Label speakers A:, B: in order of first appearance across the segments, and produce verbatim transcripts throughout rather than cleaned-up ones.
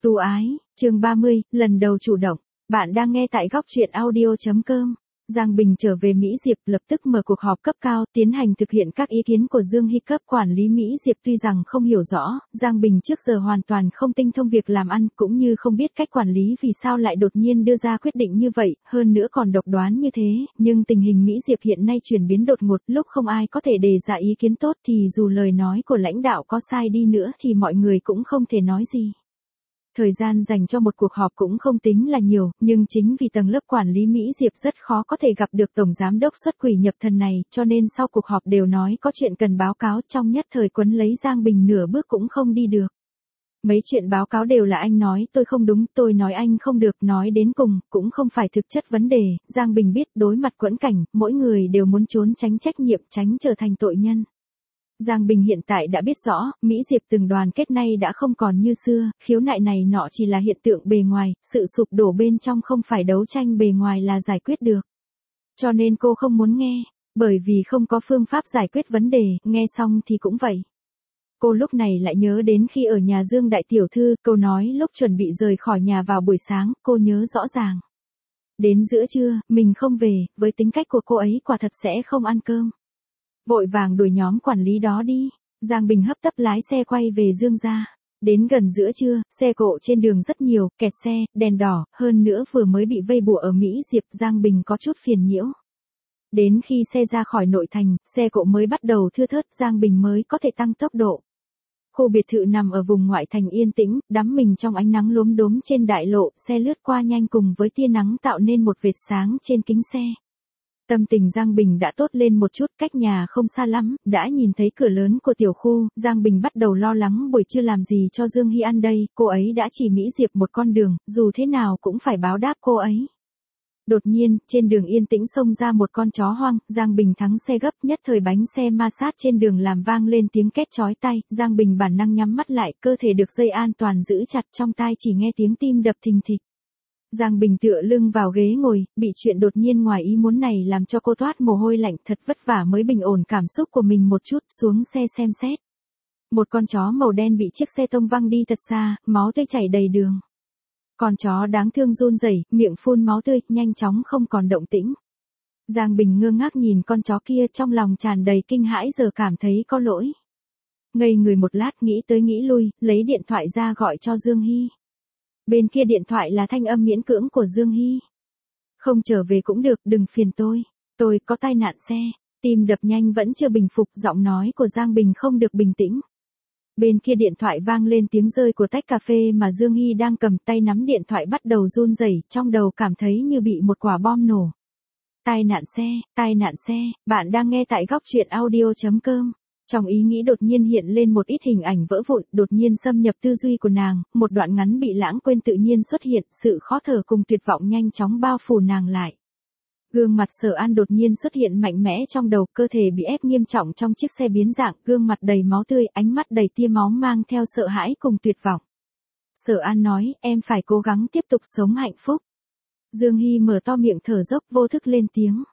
A: Tu ái, chương ba mươi, lần đầu chủ động. Bạn đang nghe tại góc truyện audio.com. Giang Bình trở về Mỹ Diệp lập tức mở cuộc họp cấp cao, tiến hành thực hiện các ý kiến của Dương Hy. Cấp quản lý Mỹ Diệp tuy rằng không hiểu rõ, Giang Bình trước giờ hoàn toàn không tinh thông việc làm ăn, cũng như không biết cách quản lý vì sao lại đột nhiên đưa ra quyết định như vậy, hơn nữa còn độc đoán như thế, nhưng tình hình Mỹ Diệp hiện nay chuyển biến đột ngột, lúc không ai có thể đề ra ý kiến tốt thì dù lời nói của lãnh đạo có sai đi nữa thì mọi người cũng không thể nói gì. Thời gian dành cho một cuộc họp cũng không tính là nhiều, nhưng chính vì tầng lớp quản lý Mỹ Diệp rất khó có thể gặp được Tổng Giám đốc xuất quỷ nhập thần này, cho nên sau cuộc họp đều nói có chuyện cần báo cáo, trong nhất thời quấn lấy Giang Bình nửa bước cũng không đi được. Mấy chuyện báo cáo đều là anh nói tôi không đúng, tôi nói anh không được, nói đến cùng, cũng không phải thực chất vấn đề. Giang Bình biết đối mặt quẫn cảnh, mỗi người đều muốn trốn tránh trách nhiệm, tránh trở thành tội nhân. Giang Bình hiện tại đã biết rõ, Mỹ Diệp từng đoàn kết nay đã không còn như xưa, khiếu nại này nọ chỉ là hiện tượng bề ngoài, sự sụp đổ bên trong không phải đấu tranh bề ngoài là giải quyết được. Cho nên cô không muốn nghe, bởi vì không có phương pháp giải quyết vấn đề, nghe xong thì cũng vậy. Cô lúc này lại nhớ đến khi ở nhà Dương Đại Tiểu Thư, câu nói lúc chuẩn bị rời khỏi nhà vào buổi sáng, cô nhớ rõ ràng. Đến giữa trưa, mình không về, với tính cách của cô ấy quả thật sẽ không ăn cơm. Vội vàng đuổi nhóm quản lý đó đi, Giang Bình hấp tấp lái xe quay về Dương gia. Đến gần giữa trưa, xe cộ trên đường rất nhiều, kẹt xe, đèn đỏ, hơn nữa vừa mới bị vây bùa ở Mỹ Diệp, Giang Bình có chút phiền nhiễu. Đến khi xe ra khỏi nội thành, xe cộ mới bắt đầu thưa thớt, Giang Bình mới có thể tăng tốc độ. Khu biệt thự nằm ở vùng ngoại thành yên tĩnh, đắm mình trong ánh nắng lốm đốm trên đại lộ, xe lướt qua nhanh cùng với tia nắng tạo nên một vệt sáng trên kính xe. Tâm tình Giang Bình đã tốt lên một chút, cách nhà không xa lắm, đã nhìn thấy cửa lớn của tiểu khu, Giang Bình bắt đầu lo lắng buổi trưa làm gì cho Dương Hy ăn đây, cô ấy đã chỉ Mỹ Diệp một con đường, dù thế nào cũng phải báo đáp cô ấy. Đột nhiên, trên đường yên tĩnh xông ra một con chó hoang, Giang Bình thắng xe gấp, nhất thời bánh xe ma sát trên đường làm vang lên tiếng két chói tai, Giang Bình bản năng nhắm mắt lại, cơ thể được dây an toàn giữ chặt, trong tai chỉ nghe tiếng tim đập thình thịch. Giang Bình tựa lưng vào ghế ngồi, bị chuyện đột nhiên ngoài ý muốn này làm cho cô toát mồ hôi lạnh, thật vất vả mới bình ổn cảm xúc của mình một chút, xuống xe xem xét. Một con chó màu đen bị chiếc xe tông văng đi thật xa, máu tươi chảy đầy đường. Con chó đáng thương run rẩy, miệng phun máu tươi, nhanh chóng không còn động tĩnh. Giang Bình ngơ ngác nhìn con chó kia, trong lòng tràn đầy kinh hãi, giờ cảm thấy có lỗi. Ngây người một lát, nghĩ tới nghĩ lui, lấy điện thoại ra gọi cho Dương Hy. Bên kia điện thoại là thanh âm miễn cưỡng của Dương Hy. Không trở về cũng được, đừng phiền tôi. Tôi có tai nạn xe. Tim đập nhanh vẫn chưa bình phục, giọng nói của Giang Bình không được bình tĩnh. Bên kia điện thoại vang lên tiếng rơi của tách cà phê mà Dương Hy đang cầm, tay nắm điện thoại bắt đầu run rẩy, trong đầu cảm thấy như bị một quả bom nổ. Tai nạn xe, tai nạn xe, bạn đang nghe tại góc truyện audio.com. Trong ý nghĩ đột nhiên hiện lên một ít hình ảnh vỡ vụn, đột nhiên xâm nhập tư duy của nàng, một đoạn ngắn bị lãng quên tự nhiên xuất hiện, sự khó thở cùng tuyệt vọng nhanh chóng bao phủ nàng lại. Gương mặt Sở An đột nhiên xuất hiện mạnh mẽ trong đầu, cơ thể bị ép nghiêm trọng trong chiếc xe biến dạng, gương mặt đầy máu tươi, ánh mắt đầy tia máu mang theo sợ hãi cùng tuyệt vọng. Sở An nói, em phải cố gắng tiếp tục sống hạnh phúc. Dương Hy mở to miệng thở dốc, vô thức lên tiếng.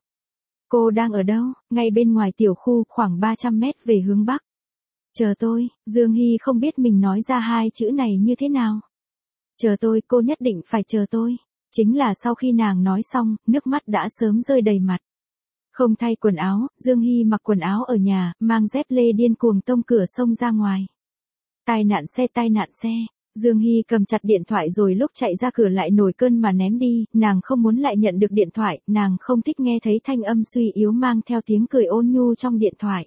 A: Cô đang ở đâu? Ngay bên ngoài tiểu khu, khoảng ba trăm mét về hướng Bắc. Chờ tôi, Dương Hy không biết mình nói ra hai chữ này như thế nào. Chờ tôi, cô nhất định phải chờ tôi. Chính là sau khi nàng nói xong, nước mắt đã sớm rơi đầy mặt. Không thay quần áo, Dương Hy mặc quần áo ở nhà, mang dép lê điên cuồng tông cửa xông ra ngoài. Tai nạn xe, tai nạn xe. Dương Hy cầm chặt điện thoại rồi lúc chạy ra cửa lại nổi cơn mà ném đi, nàng không muốn lại nhận được điện thoại, nàng không thích nghe thấy thanh âm suy yếu mang theo tiếng cười ôn nhu trong điện thoại.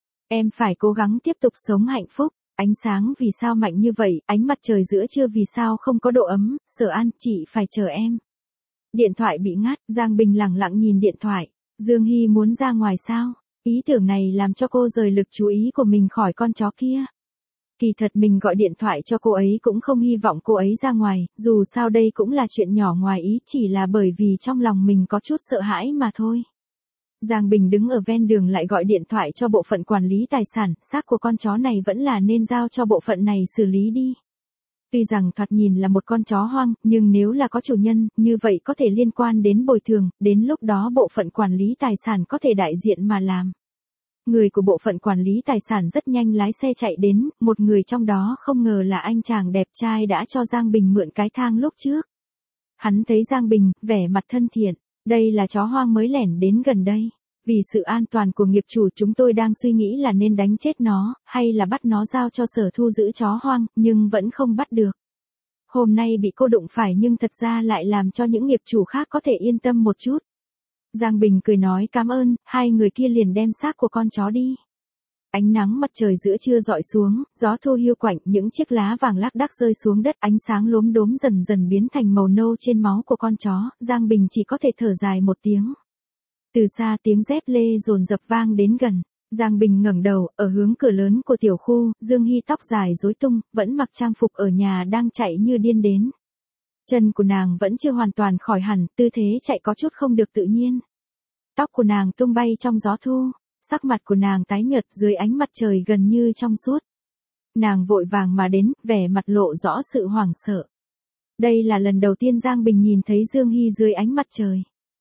A: Em phải cố gắng tiếp tục sống hạnh phúc, ánh sáng vì sao mạnh như vậy, ánh mặt trời giữa trưa vì sao không có độ ấm, Sở An, chị phải chờ em. Điện thoại bị ngắt, Giang Bình lặng lặng nhìn điện thoại, Dương Hy muốn ra ngoài sao, ý tưởng này làm cho cô rời lực chú ý của mình khỏi con chó kia. Kỳ thật mình gọi điện thoại cho cô ấy cũng không hy vọng cô ấy ra ngoài, dù sao đây cũng là chuyện nhỏ ngoài ý, chỉ là bởi vì trong lòng mình có chút sợ hãi mà thôi. Giang Bình đứng ở ven đường lại gọi điện thoại cho bộ phận quản lý tài sản, xác của con chó này vẫn là nên giao cho bộ phận này xử lý đi. Tuy rằng thoạt nhìn là một con chó hoang, nhưng nếu là có chủ nhân, như vậy có thể liên quan đến bồi thường, đến lúc đó bộ phận quản lý tài sản có thể đại diện mà làm. Người của bộ phận quản lý tài sản rất nhanh lái xe chạy đến, một người trong đó không ngờ là anh chàng đẹp trai đã cho Giang Bình mượn cái thang lúc trước. Hắn thấy Giang Bình, vẻ mặt thân thiện, đây là chó hoang mới lẻn đến gần đây. Vì sự an toàn của nghiệp chủ chúng tôi đang suy nghĩ là nên đánh chết nó, hay là bắt nó giao cho sở thu giữ chó hoang, nhưng vẫn không bắt được. Hôm nay bị cô đụng phải nhưng thật ra lại làm cho những nghiệp chủ khác có thể yên tâm một chút. Giang Bình cười nói cảm ơn, hai người kia liền đem xác của con chó đi. Ánh nắng mặt trời giữa trưa rọi xuống, gió thu hiu quạnh, những chiếc lá vàng lác đác rơi xuống đất, ánh sáng lốm đốm dần dần biến thành màu nâu trên máu của con chó, Giang Bình chỉ có thể thở dài một tiếng. Từ xa tiếng dép lê dồn dập vang đến gần, Giang Bình ngẩng đầu, ở hướng cửa lớn của tiểu khu, Dương Hy tóc dài rối tung, vẫn mặc trang phục ở nhà đang chạy như điên đến. Chân của nàng vẫn chưa hoàn toàn khỏi hẳn, tư thế chạy có chút không được tự nhiên. Tóc của nàng tung bay trong gió thu, sắc mặt của nàng tái nhợt dưới ánh mặt trời gần như trong suốt. Nàng vội vàng mà đến, vẻ mặt lộ rõ sự hoảng sợ. Đây là lần đầu tiên Giang Bình nhìn thấy Dương Hy dưới ánh mặt trời.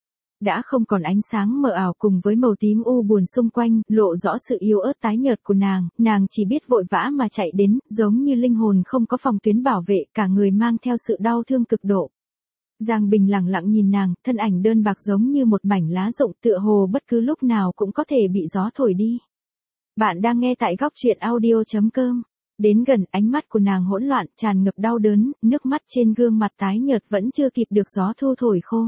A: Đã không còn ánh sáng mờ ảo cùng với màu tím u buồn xung quanh, lộ rõ sự yếu ớt tái nhợt của nàng, nàng chỉ biết vội vã mà chạy đến, giống như linh hồn không có phòng tuyến bảo vệ, cả người mang theo sự đau thương cực độ. Giang Bình lặng lặng nhìn nàng, thân ảnh đơn bạc giống như một mảnh lá rụng tựa hồ bất cứ lúc nào cũng có thể bị gió thổi đi. Bạn đang nghe tại góc truyện audio chấm com. Đến gần, ánh mắt của nàng hỗn loạn, tràn ngập đau đớn, nước mắt trên gương mặt tái nhợt vẫn chưa kịp được gió thu thổi khô.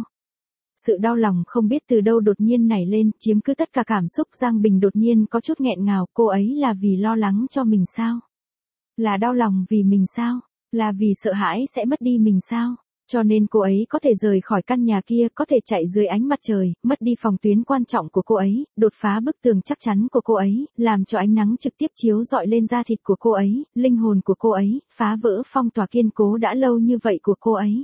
A: Sự đau lòng không biết từ đâu đột nhiên nảy lên, chiếm cứ tất cả cảm xúc. Giang Bình đột nhiên có chút nghẹn ngào, cô ấy là vì lo lắng cho mình sao? Là đau lòng vì mình sao? Là vì sợ hãi sẽ mất đi mình sao? Cho nên cô ấy có thể rời khỏi căn nhà kia, có thể chạy dưới ánh mặt trời, mất đi phòng tuyến quan trọng của cô ấy, đột phá bức tường chắc chắn của cô ấy, làm cho ánh nắng trực tiếp chiếu rọi lên da thịt của cô ấy, linh hồn của cô ấy, phá vỡ phong tỏa kiên cố đã lâu như vậy của cô ấy.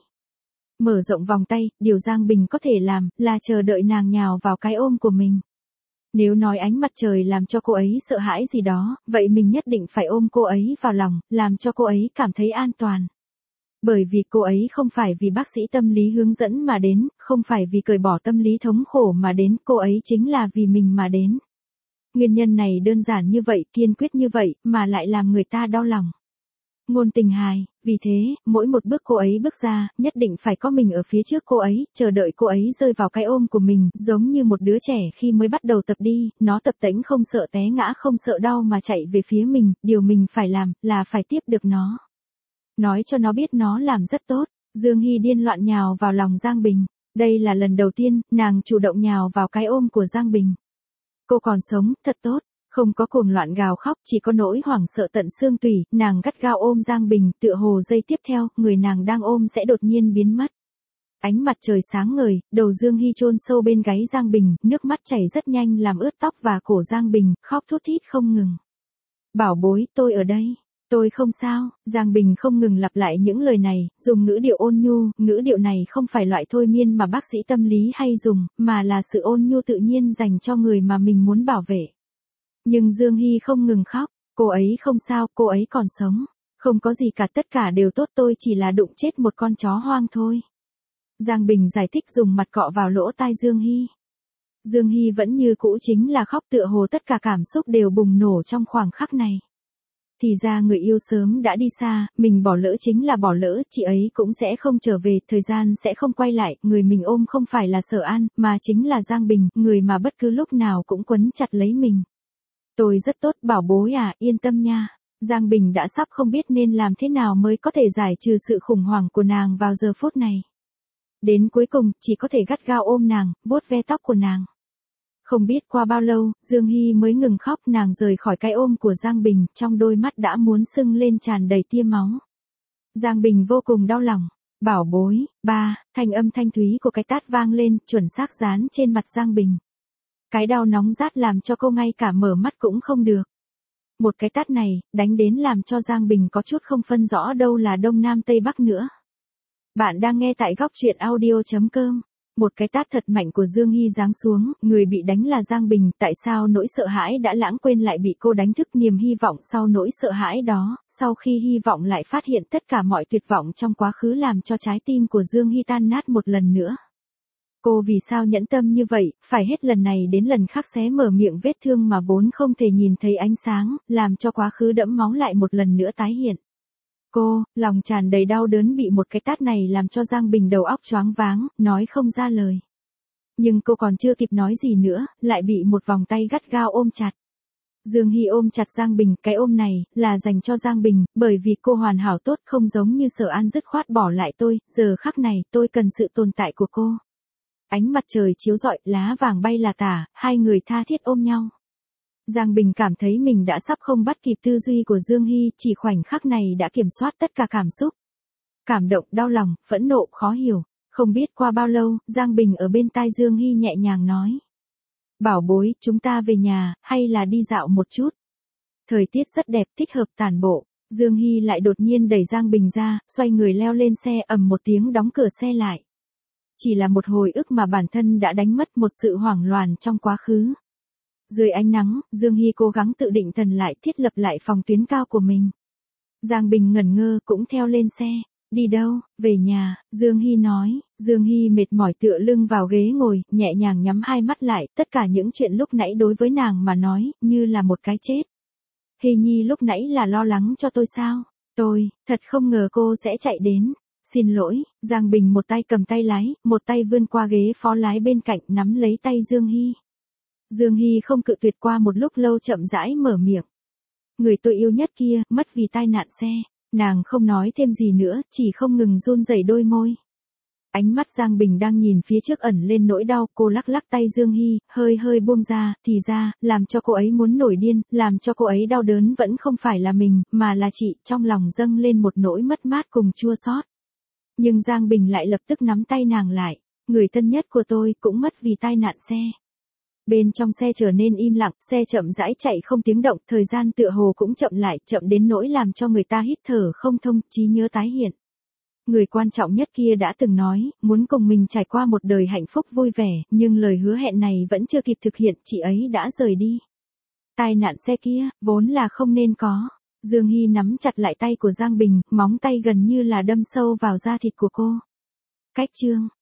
A: Mở rộng vòng tay, điều Giang Bình có thể làm, là chờ đợi nàng nhào vào cái ôm của mình. Nếu nói ánh mặt trời làm cho cô ấy sợ hãi gì đó, vậy mình nhất định phải ôm cô ấy vào lòng, làm cho cô ấy cảm thấy an toàn. Bởi vì cô ấy không phải vì bác sĩ tâm lý hướng dẫn mà đến, không phải vì cởi bỏ tâm lý thống khổ mà đến, cô ấy chính là vì mình mà đến. Nguyên nhân này đơn giản như vậy, kiên quyết như vậy, mà lại làm người ta đau lòng. Ngôn tình hài, vì thế, mỗi một bước cô ấy bước ra, nhất định phải có mình ở phía trước cô ấy, chờ đợi cô ấy rơi vào cái ôm của mình, giống như một đứa trẻ khi mới bắt đầu tập đi, nó tập tễnh không sợ té ngã không sợ đau mà chạy về phía mình, điều mình phải làm, là phải tiếp được nó. Nói cho nó biết nó làm rất tốt. Dương Hy điên loạn nhào vào lòng Giang Bình. Đây là lần đầu tiên, nàng chủ động nhào vào cái ôm của Giang Bình. Cô còn sống, thật tốt. Không có cuồng loạn gào khóc, chỉ có nỗi hoảng sợ tận xương tủy, nàng gắt gao ôm Giang Bình, tựa hồ giây tiếp theo, người nàng đang ôm sẽ đột nhiên biến mất. Ánh mặt trời sáng ngời, đầu Dương Hy chôn sâu bên gáy Giang Bình, nước mắt chảy rất nhanh làm ướt tóc và cổ Giang Bình, khóc thút thít không ngừng. Bảo bối, tôi ở đây. Tôi không sao, Giang Bình không ngừng lặp lại những lời này, dùng ngữ điệu ôn nhu, ngữ điệu này không phải loại thôi miên mà bác sĩ tâm lý hay dùng, mà là sự ôn nhu tự nhiên dành cho người mà mình muốn bảo vệ. Nhưng Dương Hy không ngừng khóc, cô ấy không sao, cô ấy còn sống, không có gì cả, tất cả đều tốt, tôi chỉ là đụng chết một con chó hoang thôi. Giang Bình giải thích dùng mặt cọ vào lỗ tai Dương Hy. Dương Hy vẫn như cũ chính là khóc tựa hồ tất cả cảm xúc đều bùng nổ trong khoảng khắc này. Thì ra người yêu sớm đã đi xa, mình bỏ lỡ chính là bỏ lỡ, chị ấy cũng sẽ không trở về, thời gian sẽ không quay lại, người mình ôm không phải là Sở An, mà chính là Giang Bình, người mà bất cứ lúc nào cũng quấn chặt lấy mình. Tôi rất tốt, bảo bối à, yên tâm nha. Giang Bình đã sắp không biết nên làm thế nào mới có thể giải trừ sự khủng hoảng của nàng vào giờ phút này. Đến cuối cùng, chỉ có thể gắt gao ôm nàng, vuốt ve tóc của nàng. Không biết qua bao lâu, Dương Hy mới ngừng khóc, nàng rời khỏi cái ôm của Giang Bình, trong đôi mắt đã muốn sưng lên tràn đầy tia máu. Giang Bình vô cùng đau lòng. Bảo bối, ba, thanh âm thanh thúy của cái tát vang lên, chuẩn xác dán trên mặt Giang Bình. Cái đau nóng rát làm cho cô ngay cả mở mắt cũng không được. Một cái tát này, đánh đến làm cho Giang Bình có chút không phân rõ đâu là đông nam tây bắc nữa. Bạn đang nghe tại góc truyện audio chấm com. Một cái tát thật mạnh của Dương Hy giáng xuống, người bị đánh là Giang Bình, tại sao nỗi sợ hãi đã lãng quên lại bị cô đánh thức niềm hy vọng sau nỗi sợ hãi đó, sau khi hy vọng lại phát hiện tất cả mọi tuyệt vọng trong quá khứ làm cho trái tim của Dương Hy tan nát một lần nữa. Cô vì sao nhẫn tâm như vậy, phải hết lần này đến lần khác xé mở miệng vết thương mà vốn không thể nhìn thấy ánh sáng, làm cho quá khứ đẫm máu lại một lần nữa tái hiện. Cô, lòng tràn đầy đau đớn bị một cái tát này làm cho Giang Bình đầu óc choáng váng, nói không ra lời. Nhưng cô còn chưa kịp nói gì nữa, lại bị một vòng tay gắt gao ôm chặt. Dương Hy ôm chặt Giang Bình, cái ôm này, là dành cho Giang Bình, bởi vì cô hoàn hảo tốt không giống như Sở An dứt khoát bỏ lại tôi, giờ khắc này tôi cần sự tồn tại của cô. Ánh mặt trời chiếu rọi, lá vàng bay là tả, hai người tha thiết ôm nhau. Giang Bình cảm thấy mình đã sắp không bắt kịp tư duy của Dương Hy, chỉ khoảnh khắc này đã kiểm soát tất cả cảm xúc. Cảm động, đau lòng, phẫn nộ, khó hiểu. Không biết qua bao lâu, Giang Bình ở bên tai Dương Hy nhẹ nhàng nói. Bảo bối, chúng ta về nhà, hay là đi dạo một chút. Thời tiết rất đẹp, thích hợp tản bộ. Dương Hy lại đột nhiên đẩy Giang Bình ra, xoay người leo lên xe, ầm một tiếng đóng cửa xe lại. Chỉ là một hồi ức mà bản thân đã đánh mất, một sự hoảng loạn trong quá khứ. Dưới ánh nắng, Dương Hy cố gắng tự định thần lại, thiết lập lại phòng tuyến cao của mình. Giang Bình ngẩn ngơ cũng theo lên xe. Đi đâu? Về nhà, Dương Hy nói. Dương Hy mệt mỏi tựa lưng vào ghế ngồi, nhẹ nhàng nhắm hai mắt lại, tất cả những chuyện lúc nãy đối với nàng mà nói, như là một cái chết. Hy Nhi lúc nãy là lo lắng cho tôi sao? Tôi, thật không ngờ cô sẽ chạy đến. Xin lỗi, Giang Bình một tay cầm tay lái, một tay vươn qua ghế phó lái bên cạnh nắm lấy tay Dương Hy. Dương Hy không cự tuyệt, qua một lúc lâu chậm rãi mở miệng. Người tôi yêu nhất kia, mất vì tai nạn xe. Nàng không nói thêm gì nữa, chỉ không ngừng run rẩy đôi môi. Ánh mắt Giang Bình đang nhìn phía trước ẩn lên nỗi đau, cô lắc lắc tay Dương Hy, hơi hơi buông ra, thì ra, làm cho cô ấy muốn nổi điên, làm cho cô ấy đau đớn vẫn không phải là mình, mà là chị, trong lòng dâng lên một nỗi mất mát cùng chua xót. Nhưng Giang Bình lại lập tức nắm tay nàng lại, người thân nhất của tôi cũng mất vì tai nạn xe. Bên trong xe trở nên im lặng, xe chậm rãi chạy không tiếng động, thời gian tựa hồ cũng chậm lại, chậm đến nỗi làm cho người ta hít thở không thông, trí nhớ tái hiện. Người quan trọng nhất kia đã từng nói, muốn cùng mình trải qua một đời hạnh phúc vui vẻ, nhưng lời hứa hẹn này vẫn chưa kịp thực hiện, chị ấy đã rời đi. Tai nạn xe kia, vốn là không nên có. Dương Hy nắm chặt lại tay của Giang Bình, móng tay gần như là đâm sâu vào da thịt của cô. Cách chương